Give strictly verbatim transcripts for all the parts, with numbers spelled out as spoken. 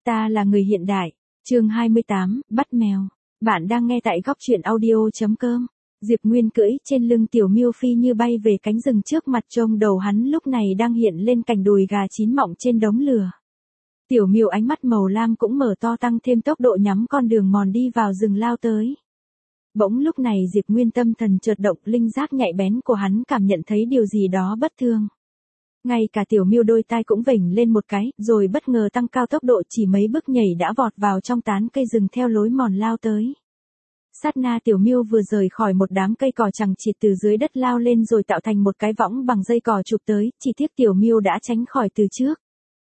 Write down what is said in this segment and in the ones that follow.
Ta là người hiện đại. Chương hai mươi tám, bắt mèo. Bạn đang nghe tại góc truyện audio.com. Diệp Nguyên cưỡi trên lưng Tiểu Miêu phi như bay về cánh rừng trước mặt, trông đầu hắn lúc này đang hiện lên cành đùi gà chín mọng trên đống lửa. Tiểu Miêu ánh mắt màu lam cũng mở to, tăng thêm tốc độ nhắm con đường mòn đi vào rừng lao tới. Bỗng lúc này Diệp Nguyên tâm thần chợt động, linh giác nhạy bén của hắn cảm nhận thấy điều gì đó bất thường. Ngay cả Tiểu Miêu đôi tai cũng vểnh lên một cái, rồi bất ngờ tăng cao tốc độ, chỉ mấy bước nhảy đã vọt vào trong tán cây rừng theo lối mòn lao tới. Sát na Tiểu Miêu vừa rời khỏi một đám cây cỏ chằng chịt từ dưới đất lao lên rồi tạo thành một cái võng bằng dây cỏ chụp tới, chỉ tiếc Tiểu Miêu đã tránh khỏi từ trước.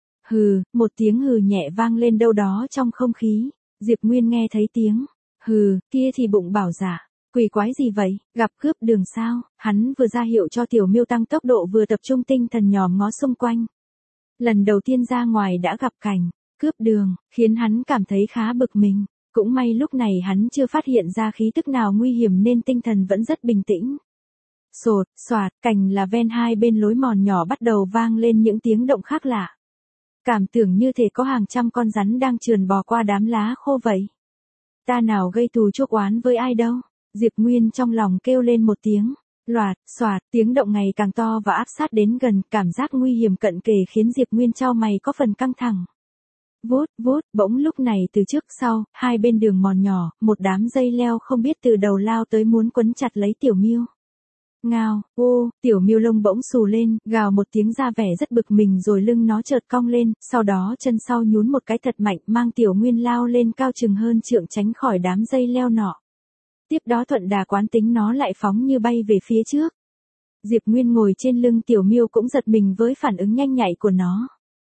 Hừ, một tiếng hừ nhẹ vang lên đâu đó trong không khí. Diệp Nguyên nghe thấy tiếng hừ kia thì bụng bảo dạ, quỷ quái gì vậy, gặp cướp đường sao? Hắn vừa ra hiệu cho Tiểu Miêu tăng tốc độ, vừa tập trung tinh thần nhòm ngó xung quanh. Lần đầu tiên ra ngoài đã gặp cảnh cướp đường, khiến hắn cảm thấy khá bực mình. Cũng may lúc này hắn chưa phát hiện ra khí tức nào nguy hiểm nên tinh thần vẫn rất bình tĩnh. Sột, soạt, cành là ven hai bên lối mòn nhỏ bắt đầu vang lên những tiếng động khác lạ. Cảm tưởng như thể có hàng trăm con rắn đang trườn bò qua đám lá khô vậy. Ta nào gây thù chuốc oán với ai đâu. Diệp Nguyên trong lòng kêu lên một tiếng. Loạt, xoạt, tiếng động ngày càng to và áp sát đến gần, cảm giác nguy hiểm cận kề khiến Diệp Nguyên chau mày có phần căng thẳng. Vút, vút, bỗng lúc này từ trước sau, hai bên đường mòn nhỏ, một đám dây leo không biết từ đầu lao tới muốn quấn chặt lấy Tiểu Miêu. Ngao, ô, Tiểu Miêu lông bỗng xù lên, gào một tiếng ra vẻ rất bực mình, rồi lưng nó chợt cong lên, sau đó chân sau nhún một cái thật mạnh, mang Tiểu Nguyên lao lên cao chừng hơn trượng tránh khỏi đám dây leo nọ. Tiếp đó thuận đà quán tính nó lại phóng như bay về phía trước. Diệp Nguyên ngồi trên lưng Tiểu Miêu cũng giật mình với phản ứng nhanh nhạy của nó.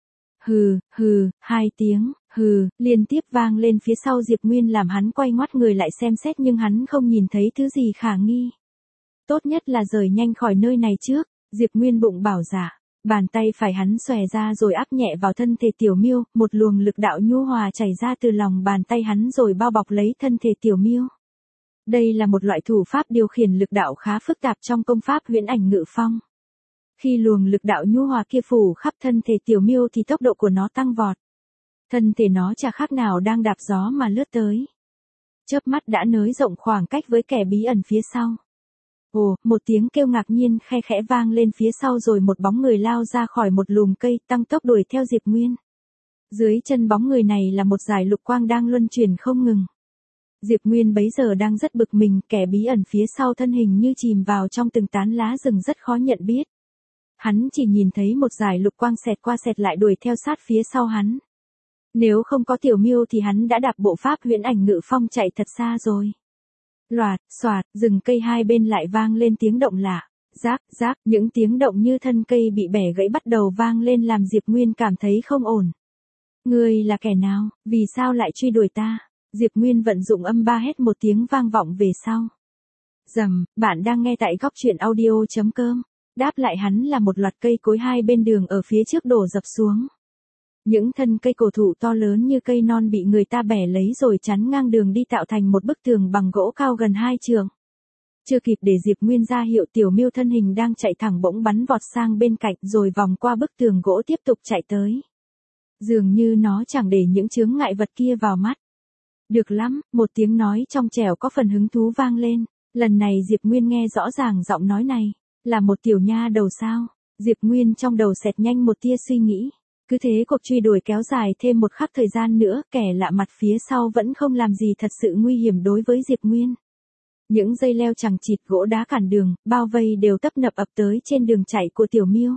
Hừ, hừ, hai tiếng, hừ, liên tiếp vang lên phía sau Diệp Nguyên làm hắn quay ngoắt người lại xem xét, nhưng hắn không nhìn thấy thứ gì khả nghi. Tốt nhất là rời nhanh khỏi nơi này trước, Diệp Nguyên bụng bảo dạ. Bàn tay phải hắn xòe ra rồi áp nhẹ vào thân thể Tiểu Miêu, một luồng lực đạo nhu hòa chảy ra từ lòng bàn tay hắn rồi bao bọc lấy thân thể Tiểu Miêu. Đây là một loại thủ pháp điều khiển lực đạo khá phức tạp trong công pháp huyễn ảnh ngự phong. Khi luồng lực đạo nhu hòa kia phủ khắp thân thể Tiểu Miêu thì tốc độ của nó tăng vọt. Thân thể nó chả khác nào đang đạp gió mà lướt tới. Chớp mắt đã nới rộng khoảng cách với kẻ bí ẩn phía sau. Ồ, một tiếng kêu ngạc nhiên khe khẽ vang lên phía sau, rồi một bóng người lao ra khỏi một lùm cây, tăng tốc đuổi theo Diệp Nguyên. Dưới chân bóng người này là một dải lục quang đang luân chuyển không ngừng. Diệp Nguyên bấy giờ đang rất bực mình, kẻ bí ẩn phía sau thân hình như chìm vào trong từng tán lá rừng rất khó nhận biết. Hắn chỉ nhìn thấy một dải lục quang xẹt qua xẹt lại đuổi theo sát phía sau hắn. Nếu không có Tiểu Miêu thì hắn đã đạp bộ pháp huyễn ảnh ngự phong chạy thật xa rồi. Loạt, xoạt, rừng cây hai bên lại vang lên tiếng động lạ. Rác, rác, những tiếng động như thân cây bị bẻ gãy bắt đầu vang lên làm Diệp Nguyên cảm thấy không ổn. Ngươi là kẻ nào, vì sao lại truy đuổi ta? Diệp Nguyên vận dụng âm ba hét một tiếng vang vọng về sau. Rầm, bạn đang nghe tại góc truyện audio.com. Đáp lại hắn là một loạt cây cối hai bên đường ở phía trước đổ dập xuống. Những thân cây cổ thụ to lớn như cây non bị người ta bẻ lấy rồi chắn ngang đường đi, tạo thành một bức tường bằng gỗ cao gần hai trượng. Chưa kịp để Diệp Nguyên ra hiệu, Tiểu Miêu thân hình đang chạy thẳng bỗng bắn vọt sang bên cạnh rồi vòng qua bức tường gỗ tiếp tục chạy tới. Dường như nó chẳng để những chướng ngại vật kia vào mắt. Được lắm, một tiếng nói trong trẻo có phần hứng thú vang lên. Lần này Diệp Nguyên nghe rõ ràng giọng nói này. Là một tiểu nha đầu sao? Diệp Nguyên trong đầu xẹt nhanh một tia suy nghĩ. Cứ thế cuộc truy đuổi kéo dài thêm một khắc thời gian nữa, kẻ lạ mặt phía sau vẫn không làm gì thật sự nguy hiểm đối với Diệp Nguyên. Những dây leo chằng chịt, gỗ đá cản đường, bao vây đều tấp nập ập tới trên đường chạy của Tiểu Miêu.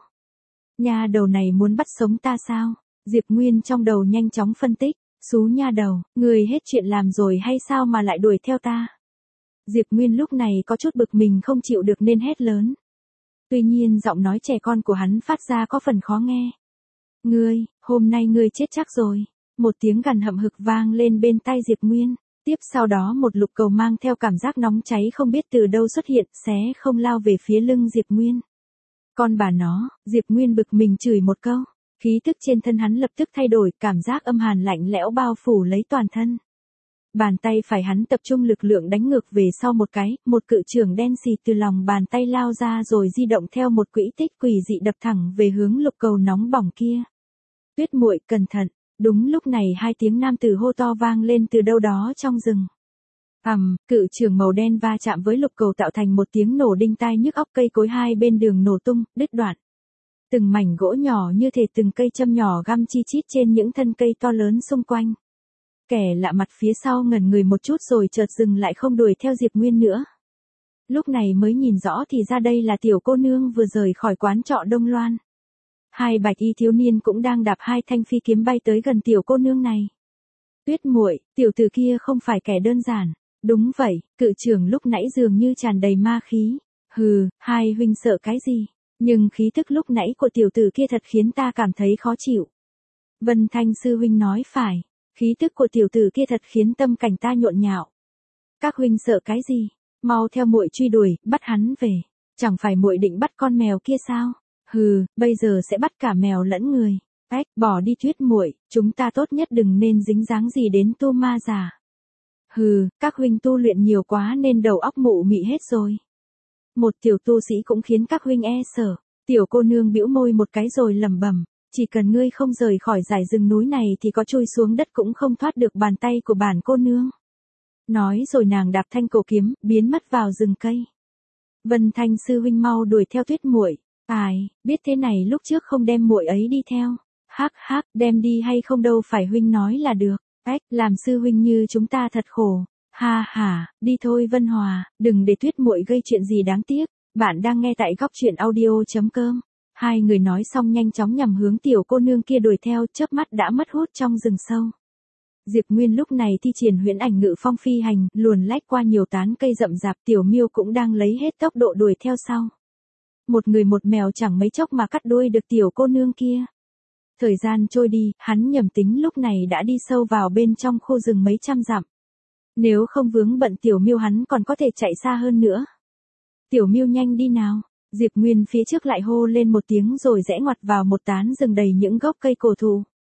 Nha đầu này muốn bắt sống ta sao? Diệp Nguyên trong đầu nhanh chóng phân tích. Xú nha đầu, người hết chuyện làm rồi hay sao mà lại đuổi theo ta? Diệp Nguyên lúc này có chút bực mình không chịu được nên hét lớn. Tuy nhiên giọng nói trẻ con của hắn phát ra có phần khó nghe. Ngươi, hôm nay ngươi chết chắc rồi. Một tiếng gằn hậm hực vang lên bên tai Diệp Nguyên. Tiếp sau đó một lục cầu mang theo cảm giác nóng cháy không biết từ đâu xuất hiện, xé không lao về phía lưng Diệp Nguyên. Con bà nó, Diệp Nguyên bực mình chửi một câu. Khí tức trên thân hắn lập tức thay đổi, cảm giác âm hàn lạnh lẽo bao phủ lấy toàn thân. Bàn tay phải hắn tập trung lực lượng đánh ngược về sau một cái, một cự chưởng đen xì từ lòng bàn tay lao ra rồi di động theo một quỹ tích quỷ dị đập thẳng về hướng lục cầu nóng bỏng kia. Tuyết muội cẩn thận, Đúng lúc này hai tiếng nam tử hô to vang lên từ đâu đó trong rừng. Ầm, um, cự trường màu đen va chạm với lục cầu tạo thành một tiếng nổ đinh tai nhức óc, cây cối hai bên đường nổ tung, đứt đoạn. Từng mảnh gỗ nhỏ như thể từng cây châm nhỏ găm chi chít trên những thân cây to lớn xung quanh. Kẻ lạ mặt phía sau ngẩn người một chút rồi chợt dừng lại không đuổi theo Diệp Nguyên nữa. Lúc này mới nhìn rõ thì ra đây là tiểu cô nương vừa rời khỏi quán trọ Đông Loan. Hai bạch y thiếu niên cũng đang đạp hai thanh phi kiếm bay tới gần tiểu cô nương này. Tuyết muội, tiểu tử kia không phải kẻ đơn giản. Đúng vậy, cự trưởng lúc nãy dường như tràn đầy ma khí. Hừ, hai huynh sợ cái gì? Nhưng khí tức lúc nãy của tiểu tử kia thật khiến ta cảm thấy khó chịu. Vân Thanh sư huynh nói phải, khí tức của tiểu tử kia thật khiến tâm cảnh ta nhộn nhạo. Các huynh sợ cái gì? Mau theo muội truy đuổi, bắt hắn về. Chẳng phải muội định bắt con mèo kia sao? Hừ, bây giờ sẽ bắt cả mèo lẫn người. Ếch, bỏ đi Tuyết muội, chúng ta tốt nhất đừng nên dính dáng gì đến tu ma giả. Hừ, các huynh tu luyện nhiều quá nên đầu óc mụ mị hết rồi. Một tiểu tu sĩ cũng khiến các huynh e sợ. Tiểu cô nương bĩu môi một cái rồi lẩm bẩm, chỉ cần ngươi không rời khỏi dải rừng núi này thì có chui xuống đất cũng không thoát được bàn tay của bản cô nương. Nói rồi nàng đạp thanh cổ kiếm, biến mất vào rừng cây. Vân Thanh sư huynh mau đuổi theo Tuyết muội. Ai, biết thế này lúc trước không đem muội ấy đi theo. Hắc hắc, đem đi hay không đâu phải huynh nói là được. Ếch, làm sư huynh như chúng ta thật khổ. Ha ha, đi thôi Vân Hòa, đừng để Tuyết muội gây chuyện gì đáng tiếc. Bạn đang nghe tại góc truyện audio chấm com. Hai người nói xong nhanh chóng nhằm hướng tiểu cô nương kia đuổi theo, chớp mắt đã mất hút trong rừng sâu. Diệp Nguyên lúc này thi triển huyễn ảnh ngự phong phi hành, luồn lách qua nhiều tán cây rậm rạp, tiểu miêu cũng đang lấy hết tốc độ đuổi theo sau. Một người một mèo chẳng mấy chốc mà cắt đuôi được tiểu cô nương kia. Thời gian trôi đi, hắn nhầm tính lúc này đã đi sâu vào bên trong khu rừng mấy trăm dặm. Nếu không vướng bận tiểu miêu hắn còn có thể chạy xa hơn nữa. Tiểu miêu nhanh đi nào. Diệp Nguyên phía trước lại hô lên một tiếng rồi rẽ ngoặt vào một tán rừng đầy những gốc cây cổ thụ.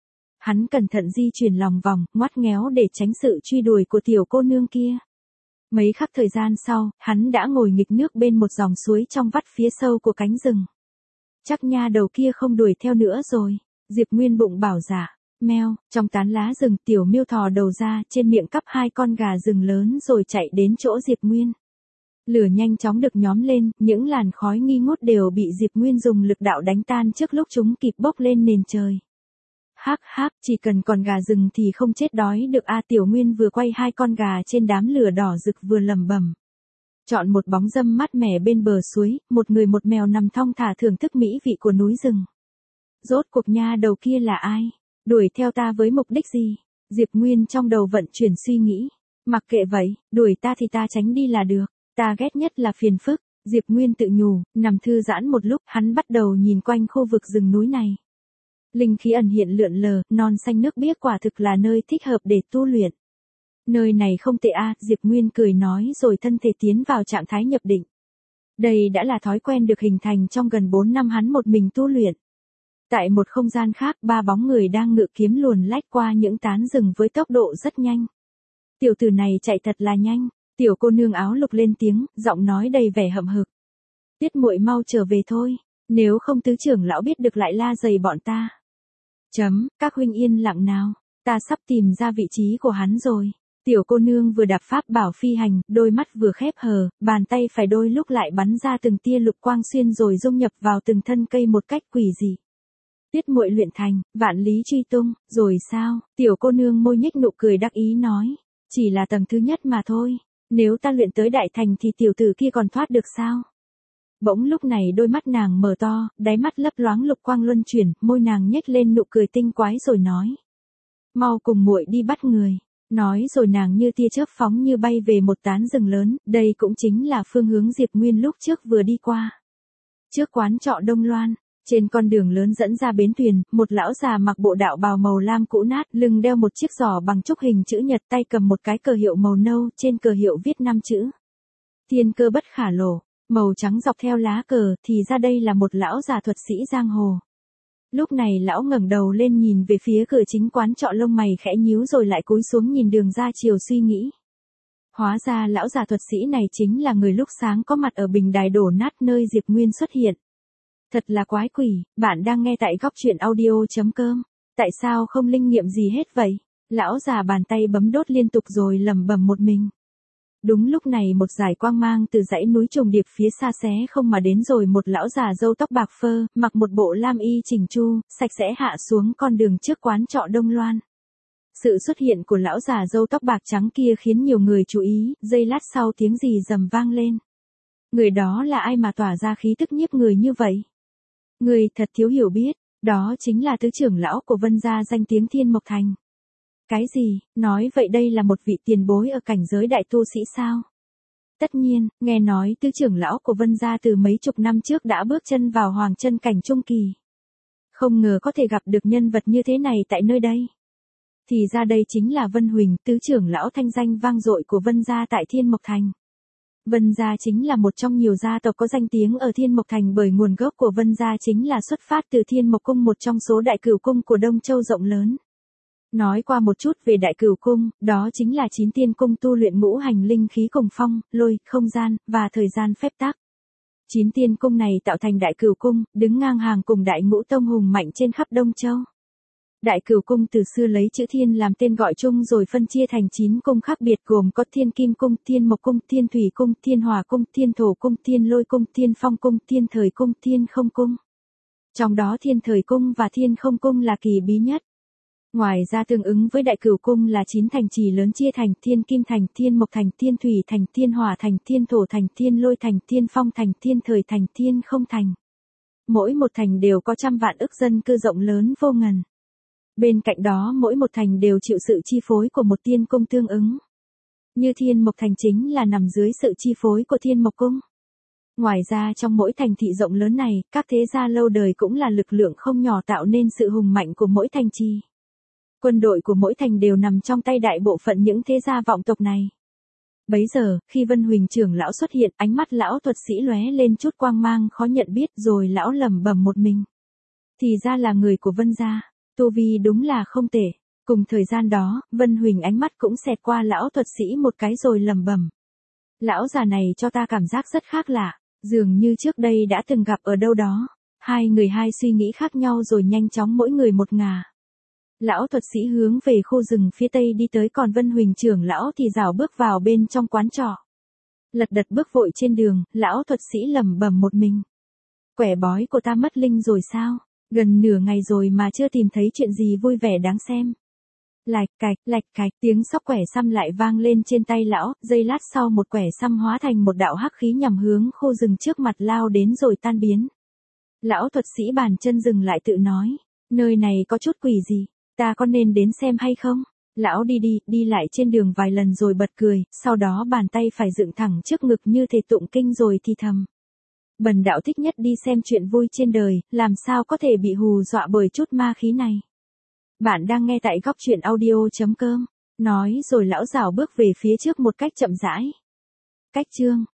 Hắn cẩn thận di chuyển lòng vòng, ngoắt ngéo để tránh sự truy đuổi của tiểu cô nương kia. Mấy khắc thời gian sau, hắn đã ngồi nghịch nước bên một dòng suối trong vắt phía sâu của cánh rừng. Chắc nha đầu kia không đuổi theo nữa rồi. Diệp Nguyên bụng bảo dạ. Meo, trong tán lá rừng tiểu miêu thò đầu ra, trên miệng cắp hai con gà rừng lớn rồi chạy đến chỗ Diệp Nguyên. Lửa nhanh chóng được nhóm lên, những làn khói nghi ngút đều bị Diệp Nguyên dùng lực đạo đánh tan trước lúc chúng kịp bốc lên nền trời. Hắc hắc, chỉ cần còn gà rừng thì không chết đói được a. Tiểu Nguyên vừa quay hai con gà trên đám lửa đỏ rực vừa lẩm bẩm. Chọn một bóng râm mát mẻ bên bờ suối, một người một mèo nằm thong thả thưởng thức mỹ vị của núi rừng. Rốt cuộc nha đầu kia là ai? Đuổi theo ta với mục đích gì? Diệp Nguyên trong đầu vận chuyển suy nghĩ. Mặc kệ vậy, đuổi ta thì ta tránh đi là được. Ta ghét nhất là phiền phức. Diệp Nguyên tự nhủ, nằm thư giãn một lúc, hắn bắt đầu nhìn quanh khu vực rừng núi này. Linh khí ẩn hiện lượn lờ, non xanh nước biếc quả thực là nơi thích hợp để tu luyện. Nơi này không tệ a, Diệp Nguyên cười nói rồi thân thể tiến vào trạng thái nhập định. Đây đã là thói quen được hình thành trong gần bốn năm hắn một mình tu luyện. Tại một không gian khác, ba bóng người đang ngự kiếm luồn lách qua những tán rừng với tốc độ rất nhanh. Tiểu tử này chạy thật là nhanh. Tiểu cô nương áo lục lên tiếng, giọng nói đầy vẻ hậm hực. Tuyết muội mau trở về thôi, nếu không tứ trưởng lão biết được lại la dày bọn ta. Chấm, các huynh yên lặng nào, ta sắp tìm ra vị trí của hắn rồi. Tiểu cô nương vừa đạp pháp bảo phi hành, đôi mắt vừa khép hờ, bàn tay phải đôi lúc lại bắn ra từng tia lục quang xuyên rồi dung nhập vào từng thân cây một cách quỷ dị. Tuyết muội luyện thành, vạn lý truy tung, rồi sao? Tiểu cô nương môi nhếch nụ cười đắc ý nói, chỉ là tầng thứ nhất mà thôi. Nếu ta luyện tới đại thành thì tiểu tử kia còn thoát được sao? Bỗng lúc này đôi mắt nàng mở to, đáy mắt lấp loáng lục quang luân chuyển, môi nàng nhếch lên nụ cười tinh quái rồi nói. Mau cùng muội đi bắt người. Nói rồi nàng như tia chớp phóng như bay về một tán rừng lớn, đây cũng chính là phương hướng Diệp Nguyên lúc trước vừa đi qua. Trước quán trọ Đông Loan, trên con đường lớn dẫn ra bến thuyền, một lão già mặc bộ đạo bào màu lam cũ nát, lưng đeo một chiếc giỏ bằng trúc hình chữ nhật, tay cầm một cái cờ hiệu màu nâu, trên cờ hiệu viết năm chữ. Thiên cơ bất khả lộ, màu trắng dọc theo lá cờ, thì ra đây là một lão già thuật sĩ giang hồ. Lúc này lão ngẩng đầu lên nhìn về phía cửa chính quán trọ, lông mày khẽ nhíu rồi lại cúi xuống nhìn đường ra chiều suy nghĩ. Hóa ra lão già thuật sĩ này chính là người lúc sáng có mặt ở bình đài đổ nát nơi Diệp Nguyên xuất hiện. Thật là quái quỷ, bạn đang nghe tại góc truyện audio chấm com. Tại sao không linh nghiệm gì hết vậy? Lão già bàn tay bấm đốt liên tục rồi lẩm bẩm một mình. Đúng lúc này một dải quang mang từ dãy núi trùng điệp phía xa xé không mà đến rồi một lão già râu tóc bạc phơ, mặc một bộ lam y chỉnh chu, sạch sẽ hạ xuống con đường trước quán trọ Đông Loan. Sự xuất hiện của lão già râu tóc bạc trắng kia khiến nhiều người chú ý, giây lát sau tiếng gì rầm vang lên. Người đó là ai mà tỏa ra khí tức nhiếp người như vậy? Người thật thiếu hiểu biết, đó chính là tứ trưởng lão của Vân gia danh tiếng Thiên Mộc Thành. Cái gì, nói vậy đây là một vị tiền bối ở cảnh giới đại tu sĩ sao? Tất nhiên, nghe nói tứ trưởng lão của Vân gia từ mấy chục năm trước đã bước chân vào hoàng chân cảnh trung kỳ. Không ngờ có thể gặp được nhân vật như thế này tại nơi đây. Thì ra đây chính là Vân Huỳnh, tứ trưởng lão thanh danh vang dội của Vân gia tại Thiên Mộc Thành. Vân gia chính là một trong nhiều gia tộc có danh tiếng ở Thiên Mộc Thành bởi nguồn gốc của Vân gia chính là xuất phát từ Thiên Mộc Cung, một trong số đại cửu cung của Đông Châu rộng lớn. Nói qua một chút về đại cửu cung, đó chính là chín tiên cung tu luyện ngũ hành linh khí cùng phong, lôi, không gian, và thời gian phép tắc. Chín tiên cung này tạo thành đại cửu cung, đứng ngang hàng cùng đại ngũ tông hùng mạnh trên khắp Đông Châu. Đại cửu cung từ xưa lấy chữ thiên làm tên gọi chung rồi phân chia thành chín cung khác biệt gồm có Thiên Kim Cung, Thiên Mộc Cung, Thiên Thủy Cung, Thiên Hỏa Cung, Thiên Thổ Cung, Thiên Lôi Cung, Thiên Phong Cung, Thiên Thời Cung, Thiên Không Cung. Trong đó Thiên Thời Cung và Thiên Không Cung là kỳ bí nhất. Ngoài ra tương ứng với đại cửu cung là chín thành trì lớn chia thành Thiên Kim Thành, Thiên Mộc Thành, Thiên Thủy Thành, Thiên Hỏa Thành, Thiên Thổ Thành, Thiên Lôi Thành, Thiên Phong Thành, Thiên Thời Thành, Thiên Không Thành. Mỗi một thành đều có trăm vạn ức dân cư rộng lớn vô ngần. Bên cạnh đó mỗi một thành đều chịu sự chi phối của một tiên cung tương ứng. Như Thiên Mộc Thành chính là nằm dưới sự chi phối của Thiên Mộc Cung. Ngoài ra trong mỗi thành thị rộng lớn này, các thế gia lâu đời cũng là lực lượng không nhỏ tạo nên sự hùng mạnh của mỗi thành trì. Quân đội của mỗi thành đều nằm trong tay đại bộ phận những thế gia vọng tộc này. Bấy giờ, khi Vân Huỳnh trưởng lão xuất hiện, ánh mắt lão thuật sĩ lóe lên chút quang mang khó nhận biết rồi lão lẩm bẩm một mình. Thì ra là người của Vân gia, tu vi đúng là không tệ. Cùng thời gian đó, Vân Huỳnh ánh mắt cũng xẹt qua lão thuật sĩ một cái rồi lẩm bẩm. Lão già này cho ta cảm giác rất khác lạ, dường như trước đây đã từng gặp ở đâu đó. Hai người hai suy nghĩ khác nhau rồi nhanh chóng mỗi người một ngả. Lão thuật sĩ hướng về khu rừng phía tây đi tới, còn Vân Huỳnh trưởng lão thì rảo bước vào bên trong quán trọ. Lật đật bước vội trên đường, lão thuật sĩ lẩm bẩm một mình. Quẻ bói của ta mất linh rồi sao? Gần nửa ngày rồi mà chưa tìm thấy chuyện gì vui vẻ đáng xem. Lạch cạch, lạch cạch, tiếng xóc quẻ xăm lại vang lên trên tay lão, giây lát sau một quẻ xăm hóa thành một đạo hắc khí nhằm hướng khu rừng trước mặt lao đến rồi tan biến. Lão thuật sĩ bàn chân dừng lại tự nói, nơi này có chút quỷ gì, ta có nên đến xem hay không? Lão đi đi, đi lại trên đường vài lần rồi bật cười, sau đó bàn tay phải dựng thẳng trước ngực như thể tụng kinh rồi thì thầm. Bần đạo thích nhất đi xem chuyện vui trên đời, làm sao có thể bị hù dọa bởi chút ma khí này. Bạn đang nghe tại góc truyện audio chấm com. Nói rồi lão rảo bước về phía trước một cách chậm rãi. Cách chương